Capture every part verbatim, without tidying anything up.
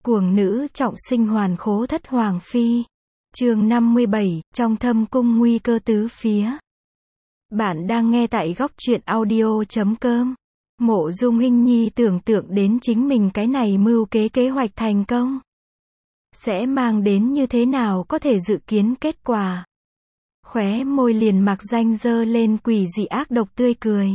Cuồng nữ trọng sinh hoàn khố thất hoàng phi. Chương năm mươi bảy, trong thâm cung nguy cơ tứ phía. Bạn đang nghe tại góc truyện audio chấm com. Mộ Dung Hinh Nhi tưởng tượng đến chính mình cái này mưu kế kế hoạch thành công sẽ mang đến như thế nào, có thể dự kiến kết quả. Khóe môi liền mặc danh dơ lên quỷ dị ác độc tươi cười.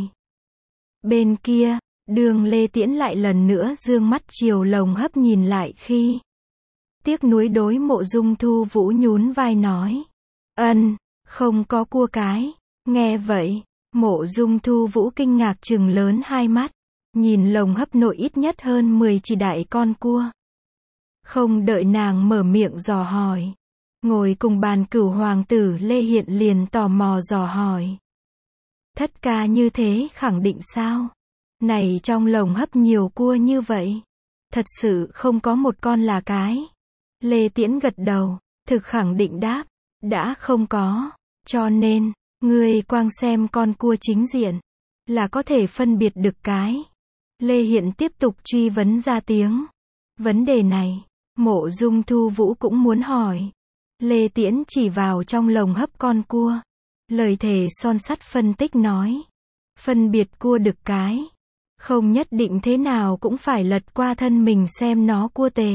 Bên kia, Đường Lê Tiễn lại lần nữa dương mắt chiều Lồng Hấp nhìn lại khi tiếc nuối đối Mộ Dung Thu Vũ nhún vai nói: Ân, không có cua cái. Nghe vậy, Mộ Dung Thu Vũ kinh ngạc trừng lớn hai mắt, nhìn Lồng Hấp nội ít nhất hơn mười chỉ đại con cua. Không đợi nàng mở miệng dò hỏi, ngồi cùng bàn Cửu hoàng tử Lê Hiện liền tò mò dò hỏi: Thất ca như thế khẳng định sao? Này trong Lồng Hấp nhiều cua như vậy, thật sự không có một con là cái? Lê Tiễn gật đầu, thực khẳng định đáp: đã không có, cho nên, ngươi quang xem con cua chính diện, là có thể phân biệt được cái. Lê Hiện tiếp tục truy vấn ra tiếng. Vấn đề này, Mộ Dung Thu Vũ cũng muốn hỏi. Lê Tiễn chỉ vào trong Lồng Hấp con cua, lời thề son sắt phân tích nói: phân biệt cua đực cái, không nhất định thế nào cũng phải lật qua thân mình xem nó cua tề.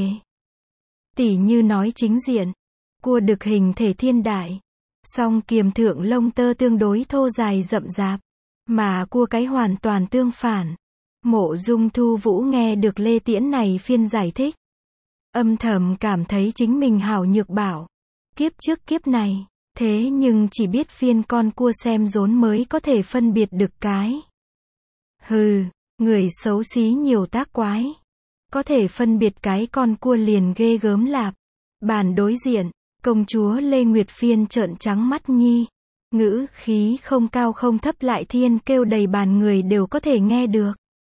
Tỉ như nói chính diện, cua đực hình thể thiên đại, song kiềm thượng lông tơ tương đối thô dài rậm rạp, mà cua cái hoàn toàn tương phản. Mộ Dung Thu Vũ nghe được Lê Tiễn này phiên giải thích, âm thầm cảm thấy chính mình hảo nhược bảo. Kiếp trước kiếp này, thế nhưng chỉ biết phiên con cua xem rốn mới có thể phân biệt được cái. Hừ, người xấu xí nhiều tác quái, có thể phân biệt cái con cua liền ghê gớm lạp. Bàn đối diện, công chúa Lê Nguyệt Phiên trợn trắng mắt nhi, ngữ khí không cao không thấp lại thiên kêu đầy bàn người đều có thể nghe được.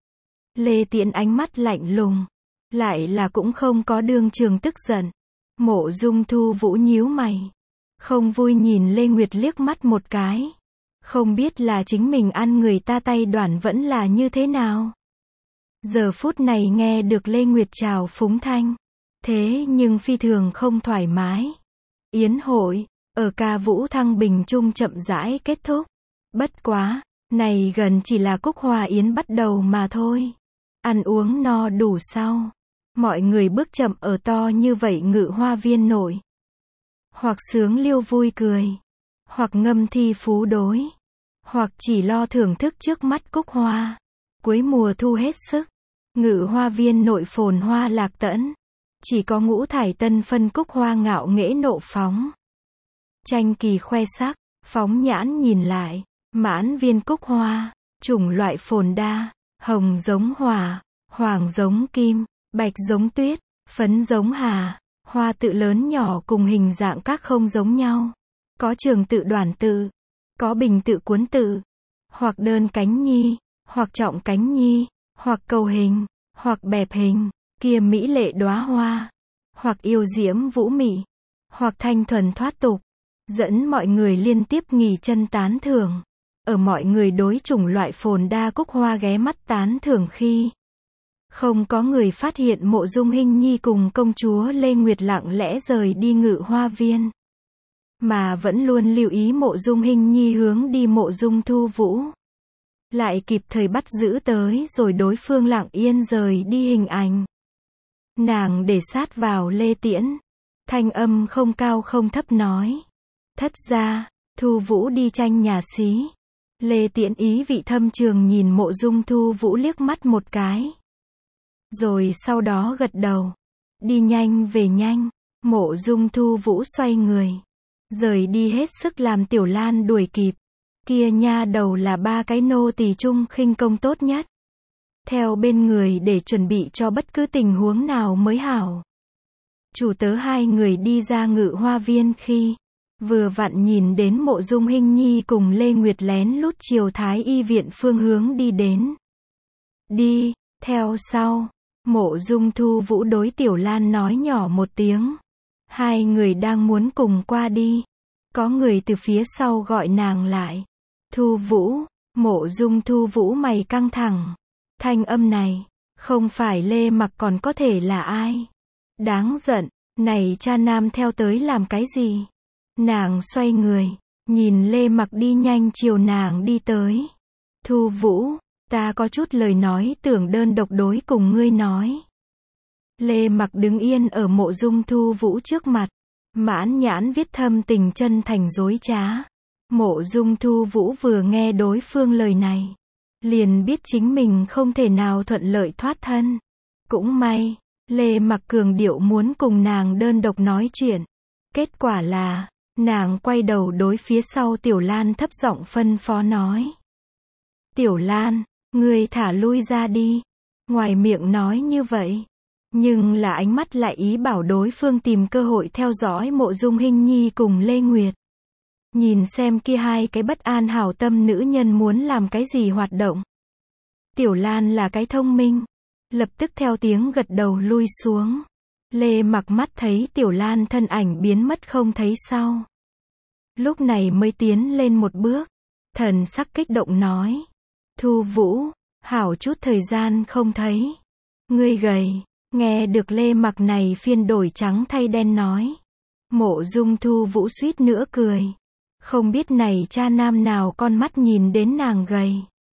Lê Tiễn ánh mắt lạnh lùng, lại là cũng không có đương trường tức giận. Mộ Dung Thu Vũ nhíu mày, không vui nhìn Lê Nguyệt liếc mắt một cái, không biết là chính mình ăn người ta tay đoản vẫn là như thế nào. Giờ phút này nghe được Lê Nguyệt chào phúng thanh, thế nhưng phi thường không thoải mái. Yến hội ở ca vũ thăng bình trung chậm rãi kết thúc. Bất quá, này gần chỉ là cúc hoa yến bắt đầu mà thôi. Ăn uống no đủ sau, mọi người bước chậm ở to như vậy Ngự Hoa Viên nội, hoặc sướng liêu vui cười, hoặc ngâm thi phú đối, hoặc chỉ lo thưởng thức trước mắt cúc hoa. Cuối mùa thu hết sức, Ngự Hoa Viên nội phồn hoa lạc tẫn, chỉ có ngũ thải tân phân cúc hoa ngạo nghễ nộ phóng. Tranh kỳ khoe sắc, phóng nhãn nhìn lại, mãn viên cúc hoa, chủng loại phồn đa, hồng giống hỏa, hoàng giống kim, bạch giống tuyết, phấn giống hà, hoa tự lớn nhỏ cùng hình dạng các không giống nhau. Có trường tự đoản tự, có bình tự cuốn tự, hoặc đơn cánh nhi, hoặc trọng cánh nhi, hoặc cầu hình, hoặc bẹp hình, kia mỹ lệ đóa hoa, hoặc yêu diễm vũ mị, hoặc thanh thuần thoát tục, dẫn mọi người liên tiếp nghỉ chân tán thưởng. Ở mọi người đối chủng loại phồn đa cúc hoa ghé mắt tán thưởng khi, không có người phát hiện Mộ Dung Hinh Nhi cùng công chúa Lê Nguyệt lặng lẽ rời đi Ngự Hoa Viên, mà vẫn luôn lưu ý Mộ Dung Hinh Nhi hướng đi Mộ Dung Thu Vũ, lại kịp thời bắt giữ tới rồi đối phương lặng yên rời đi hình ảnh. Nàng để sát vào Lê Tiễn, thanh âm không cao không thấp nói: Thất gia, Thu Vũ đi tranh nhà xí. Lê Tiễn ý vị thâm trường nhìn Mộ Dung Thu Vũ liếc mắt một cái, rồi sau đó gật đầu. Đi nhanh về nhanh. Mộ Dung Thu Vũ xoay người, rời đi hết sức làm Tiểu Lan đuổi kịp. Kia nha đầu là ba cái nô tỳ chung khinh công tốt nhất, theo bên người để chuẩn bị cho bất cứ tình huống nào mới hảo. Chủ tớ hai người đi ra Ngự Hoa Viên khi, vừa vặn nhìn đến Mộ Dung Hinh Nhi cùng Lê Nguyệt lén lút chiều Thái Y viện phương hướng đi đến. Đi, theo sau, Mộ Dung Thu Vũ đối Tiểu Lan nói nhỏ một tiếng. Hai người đang muốn cùng qua đi, có người từ phía sau gọi nàng lại. Thu Vũ. Mộ Dung Thu Vũ mày căng thẳng. Thanh âm này, không phải Lê Mặc còn có thể là ai? Đáng giận, này cha nam theo tới làm cái gì? Nàng xoay người, nhìn Lê Mặc đi nhanh chiều nàng đi tới. Thu Vũ, ta có chút lời nói tưởng đơn độc đối cùng ngươi nói. Lê Mặc đứng yên ở Mộ Dung Thu Vũ trước mặt, mãn nhãn viết thâm tình chân thành dối trá. Mộ Dung Thu Vũ vừa nghe đối phương lời này, liền biết chính mình không thể nào thuận lợi thoát thân. Cũng may, Lê Mặc cường điệu muốn cùng nàng đơn độc nói chuyện. Kết quả là, nàng quay đầu đối phía sau Tiểu Lan thấp giọng phân phó nói. Tiểu Lan, ngươi thả lui ra đi. Ngoài miệng nói như vậy, nhưng là ánh mắt lại ý bảo đối phương tìm cơ hội theo dõi Mộ Dung Hinh Nhi cùng Lê Nguyệt. Nhìn xem kia hai cái bất an hảo tâm nữ nhân muốn làm cái gì hoạt động. Tiểu Lan là cái thông minh, lập tức theo tiếng gật đầu lui xuống. Lê Mặc mắt thấy Tiểu Lan thân ảnh biến mất không thấy sau. Lúc này mới tiến lên một bước, thần sắc kích động nói. Thu Vũ, hảo chút thời gian không thấy. Ngươi gầy, nghe được Lê Mặc này phiên đổi trắng thay đen nói. Mộ Dung Thu Vũ suýt nữa cười. Không biết này cha nam nào con mắt nhìn đến nàng gầy.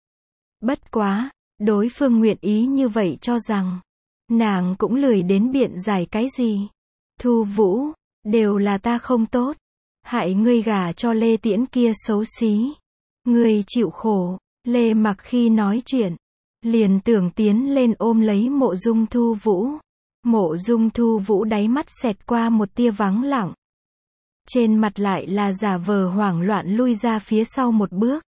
Bất quá, đối phương nguyện ý như vậy cho rằng, nàng cũng lười đến biện giải cái gì. Thu Vũ, đều là ta không tốt, hại ngươi gả cho Lê Tiễn kia xấu xí. Ngươi chịu khổ. Lê Mặc khi nói chuyện, liền tưởng tiến lên ôm lấy Mộ Dung Thu Vũ. Mộ Dung Thu Vũ đáy mắt xẹt qua một tia vắng lặng. Trên mặt lại là giả vờ hoảng loạn lui ra phía sau một bước.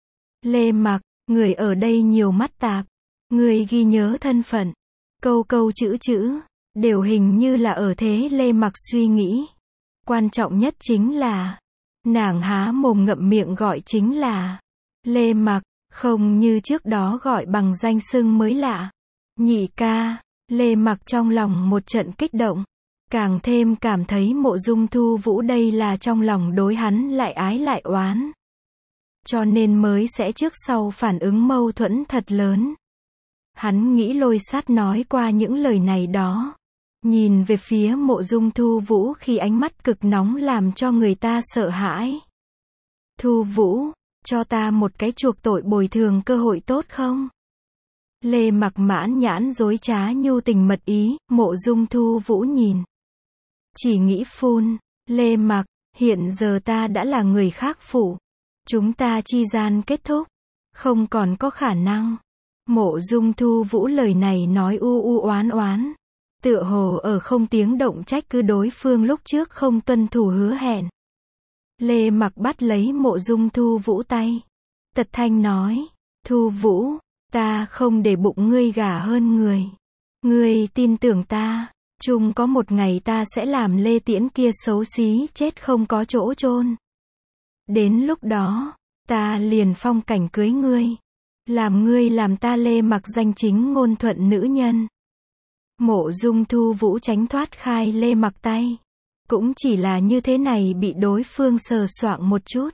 Lê Mặc, người ở đây nhiều mắt tạp. Người ghi nhớ thân phận. Câu câu chữ chữ, đều hình như là ở thế Lê Mặc suy nghĩ. Quan trọng nhất chính là, nàng há mồm ngậm miệng gọi chính là Lê Mặc, không như trước đó gọi bằng danh xưng mới lạ. Nhị ca, Lê Mặc trong lòng một trận kích động. Càng thêm cảm thấy Mộ Dung Thu Vũ đây là trong lòng đối hắn lại ái lại oán. Cho nên mới sẽ trước sau phản ứng mâu thuẫn thật lớn. Hắn nghĩ lôi sát nói qua những lời này đó. Nhìn về phía Mộ Dung Thu Vũ khi ánh mắt cực nóng làm cho người ta sợ hãi. Thu Vũ, cho ta một cái chuộc tội bồi thường cơ hội tốt không? Lê Mặc mãn nhãn dối trá nhu tình mật ý, Mộ Dung Thu Vũ nhìn. Chỉ nghĩ phun, Lê Mặc, hiện giờ ta đã là người khác phụ. Chúng ta chi gian kết thúc. Không còn có khả năng. Mộ Dung Thu Vũ lời này nói u u oán oán. Tựa hồ ở không tiếng động trách cứ đối phương lúc trước không tuân thủ hứa hẹn. Lê Mặc bắt lấy Mộ Dung Thu Vũ tay. Tật thanh nói. Thu Vũ, ta không để bụng ngươi gả hơn người. Ngươi tin tưởng ta. Chung có một ngày ta sẽ làm Lê Tiễn kia xấu xí chết không có chỗ chôn. Đến lúc đó, ta liền phong cảnh cưới ngươi. Làm ngươi làm ta Lê Mặc danh chính ngôn thuận nữ nhân. Mộ Dung Thu Vũ tránh thoát khai Lê Mặc tay. Cũng chỉ là như thế này bị đối phương sờ soạng một chút.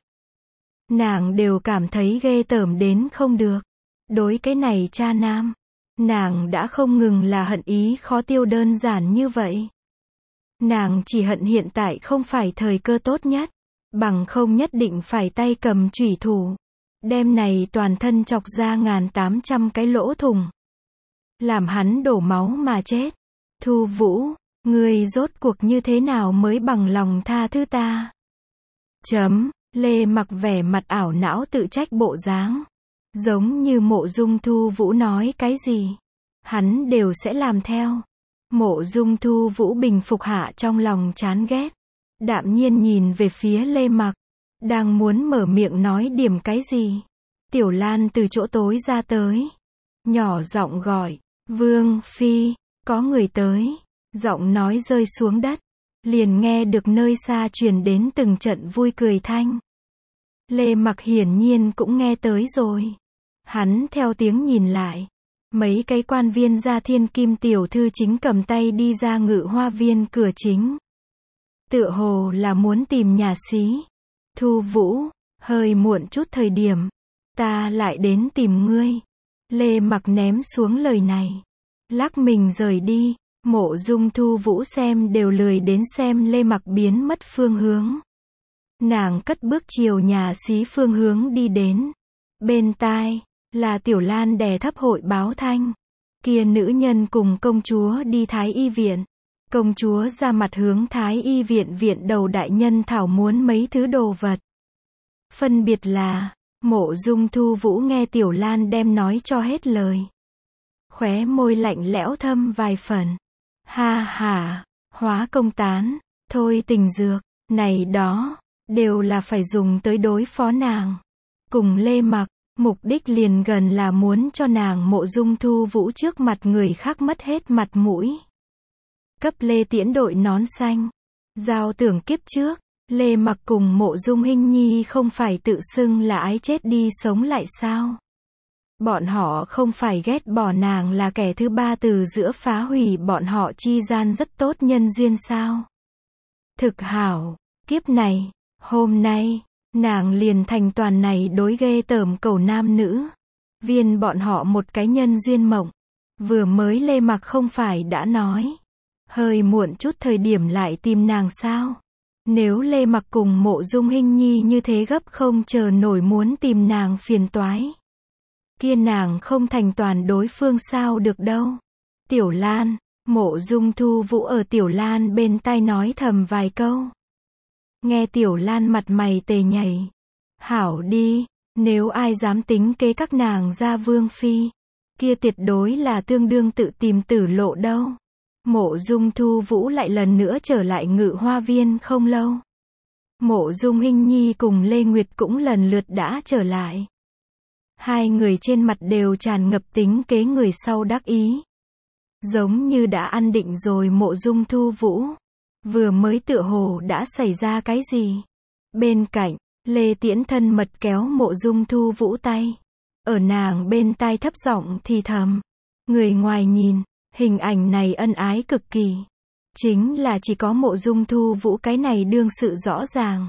Nàng đều cảm thấy ghê tởm đến không được. Đối cái này cha nam, nàng đã không ngừng là hận ý khó tiêu đơn giản như vậy. Nàng chỉ hận hiện tại không phải thời cơ tốt nhất, bằng không nhất định phải tay cầm chủy thủ, đem này toàn thân chọc ra ngàn tám trăm cái lỗ thủng, làm hắn đổ máu mà chết. Thu Vũ, ngươi rốt cuộc như thế nào mới bằng lòng tha thứ ta? Chấm, Lê Mặc vẻ mặt ảo não tự trách bộ dáng. Giống như Mộ Dung Thu Vũ nói cái gì, hắn đều sẽ làm theo. Mộ Dung Thu Vũ bình phục hạ trong lòng chán ghét. Đạm nhiên nhìn về phía Lê Mặc. Đang muốn mở miệng nói điểm cái gì. Tiểu Lan từ chỗ tối ra tới. Nhỏ giọng gọi, Vương Phi, có người tới. Giọng nói rơi xuống đất. Liền nghe được nơi xa truyền đến từng trận vui cười thanh. Lê Mặc hiển nhiên cũng nghe tới rồi. Hắn theo tiếng nhìn lại. Mấy cái quan viên gia thiên kim tiểu thư chính cầm tay đi ra ngự hoa viên cửa chính. Tựa hồ là muốn tìm nhà xí. Thu Vũ, hơi muộn chút thời điểm. Ta lại đến tìm ngươi. Lê Mặc ném xuống lời này. Lắc mình rời đi. Mộ Dung Thu Vũ xem đều lười đến xem Lê Mặc biến mất phương hướng. Nàng cất bước chiều nhà xí phương hướng đi đến. Bên tai, là Tiểu Lan đè thấp hội báo thanh. Kia nữ nhân cùng công chúa đi Thái Y viện. Công chúa ra mặt hướng Thái Y viện viện đầu đại nhân thảo muốn mấy thứ đồ vật. Phân biệt là, Mộ Dung Thu Vũ nghe Tiểu Lan đem nói cho hết lời. Khóe môi lạnh lẽo thâm vài phần. Ha ha, hóa công tán, thôi tình dược, này đó, đều là phải dùng tới đối phó nàng. Cùng Lê Mặc, mục đích liền gần là muốn cho nàng Mộ Dung Thu Vũ trước mặt người khác mất hết mặt mũi. Cấp Lê Tiễn đội nón xanh. Giao tưởng kiếp trước, Lê Mặc cùng Mộ Dung Hinh Nhi không phải tự xưng là ái chết đi sống lại sao? Bọn họ không phải ghét bỏ nàng là kẻ thứ ba từ giữa phá hủy bọn họ chi gian rất tốt nhân duyên sao? Thực hảo, kiếp này, hôm nay, nàng liền thành toàn này đối ghê tởm cầu nam nữ. Viên bọn họ một cái nhân duyên mộng. Vừa mới Lê Mặc không phải đã nói. Hơi muộn chút thời điểm lại tìm nàng sao? Nếu Lê Mặc cùng Mộ Dung Hinh Nhi như thế gấp không chờ nổi muốn tìm nàng phiền toái. Kia nàng không thành toàn đối phương sao được đâu. Tiểu Lan, Mộ Dung Thu Vũ ở Tiểu Lan bên tai nói thầm vài câu. Nghe Tiểu Lan mặt mày tề nhảy. Hảo đi, nếu ai dám tính kế các nàng ra vương phi, kia tuyệt đối là tương đương tự tìm tử lộ đâu. Mộ Dung Thu Vũ lại lần nữa trở lại Ngự Hoa Viên không lâu. Mộ Dung Hinh Nhi cùng Lê Nguyệt cũng lần lượt đã trở lại. Hai người trên mặt đều tràn ngập tính kế người sau đắc ý. Giống như đã ăn định rồi Mộ Dung Thu Vũ. Vừa mới tựa hồ đã xảy ra cái gì. Bên cạnh, Lê Tiễn thân mật kéo Mộ Dung Thu Vũ tay. Ở nàng bên tai thấp giọng thì thầm. Người ngoài nhìn, hình ảnh này ân ái cực kỳ. Chính là chỉ có Mộ Dung Thu Vũ cái này đương sự rõ ràng.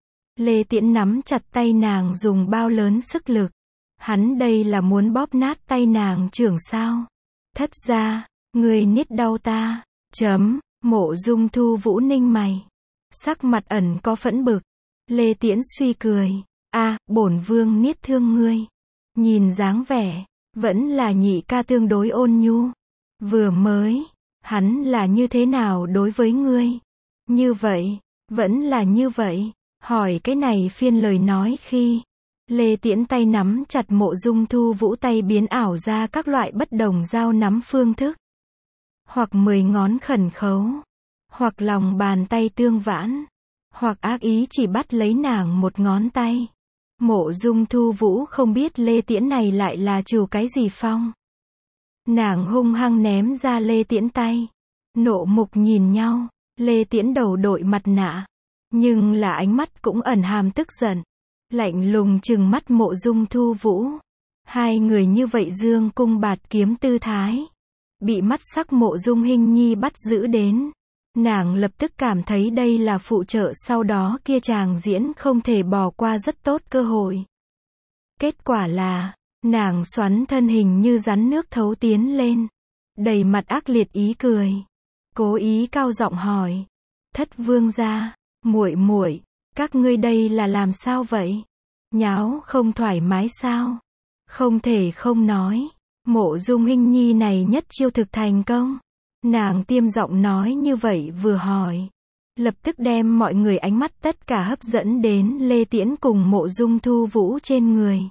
Lê Tiễn nắm chặt tay nàng dùng bao lớn sức lực. Hắn đây là muốn bóp nát tay nàng trưởng sao. Thất ra, người niết đau ta. Chấm, Mộ Dung Thu Vũ ninh mày. Sắc mặt ẩn có phẫn bực. Lê Tiễn suy cười. A, bổn vương niết thương ngươi. Nhìn dáng vẻ, vẫn là nhị ca tương đối ôn nhu. Vừa mới, hắn là như thế nào đối với ngươi? Như vậy, vẫn là như vậy. Hỏi cái này phiên lời nói khi Lê Tiễn tay nắm chặt Mộ Dung Thu Vũ tay biến ảo ra các loại bất đồng giao nắm phương thức. Hoặc mười ngón khẩn khấu, hoặc lòng bàn tay tương vãn, hoặc ác ý chỉ bắt lấy nàng một ngón tay. Mộ Dung Thu Vũ không biết Lê Tiễn này lại là trừ cái gì phong. Nàng hung hăng ném ra Lê Tiễn tay. Nộ mục nhìn nhau, Lê Tiễn đầu đội mặt nạ. Nhưng là ánh mắt cũng ẩn hàm tức giận. Lạnh lùng trừng mắt Mộ Dung Thu Vũ. Hai người như vậy dương cung bạt kiếm tư thái. Bị mắt sắc Mộ Dung Hinh Nhi bắt giữ đến. Nàng lập tức cảm thấy đây là phụ trợ sau đó kia chàng diễn không thể bỏ qua rất tốt cơ hội. Kết quả là, nàng xoắn thân hình như rắn nước thấu tiến lên. Đầy mặt ác liệt ý cười. Cố ý cao giọng hỏi. Thất vương gia, muội muội, các ngươi đây là làm sao vậy? Nháo không thoải mái sao? Không thể không nói. Mộ Dung Hinh Nhi này nhất chiêu thực thành công. Nàng tiêm giọng nói như vậy vừa hỏi. Lập tức đem mọi người ánh mắt tất cả hấp dẫn đến Lê Tiễn cùng Mộ Dung Thu Vũ trên người.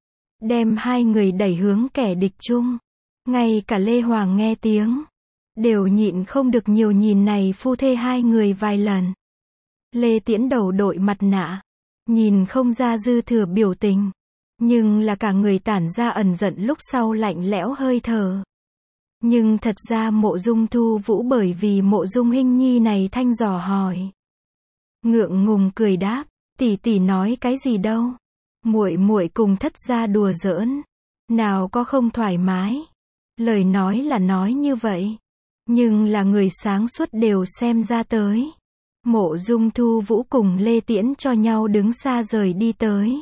Đem hai người đẩy hướng kẻ địch chung. Ngay cả Lê Hoàng nghe tiếng. Đều nhịn không được nhiều nhìn này phu thê hai người vài lần. Lê Tiễn đầu đội mặt nạ. Nhìn không ra dư thừa biểu tình. Nhưng là cả người tản ra ẩn giận lúc sau lạnh lẽo hơi thở. Nhưng thật ra Mộ Dung Thu Vũ bởi vì Mộ Dung Hinh Nhi này thanh dò hỏi. Ngượng ngùng cười đáp, tỷ tỷ nói cái gì đâu. Muội muội cùng thất gia đùa giỡn. Nào có không thoải mái. Lời nói là nói như vậy. Nhưng là người sáng suốt đều xem ra tới. Mộ Dung Thu Vũ cùng Lê Tiễn cho nhau đứng xa rời đi tới.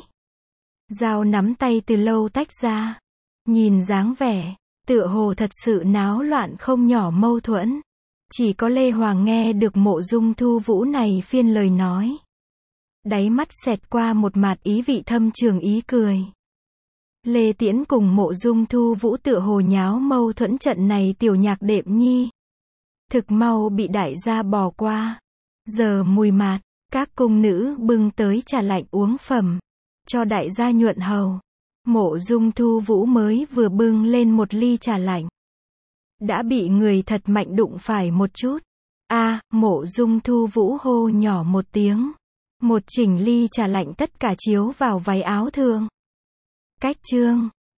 Dao nắm tay từ lâu tách ra. Nhìn dáng vẻ, tựa hồ thật sự náo loạn không nhỏ mâu thuẫn. Chỉ có Lê Hoàng nghe được Mộ Dung Thu Vũ này phiên lời nói. Đáy mắt xẹt qua một mạt ý vị thâm trường ý cười. Lê Tiễn cùng Mộ Dung Thu Vũ tựa hồ nháo mâu thuẫn trận này tiểu nhạc đệm nhi. Thực mau bị đại gia bỏ qua. Giờ mùi mạt, các cung nữ bưng tới trà lạnh uống phẩm. Cho đại gia nhuận hầu. Mộ Dung Thu Vũ mới vừa bưng lên một ly trà lạnh. Đã bị người thật mạnh đụng phải một chút. A, Mộ Dung Thu Vũ hô nhỏ một tiếng. Một chỉnh ly trà lạnh tất cả chiếu vào váy áo thường. Cách chương.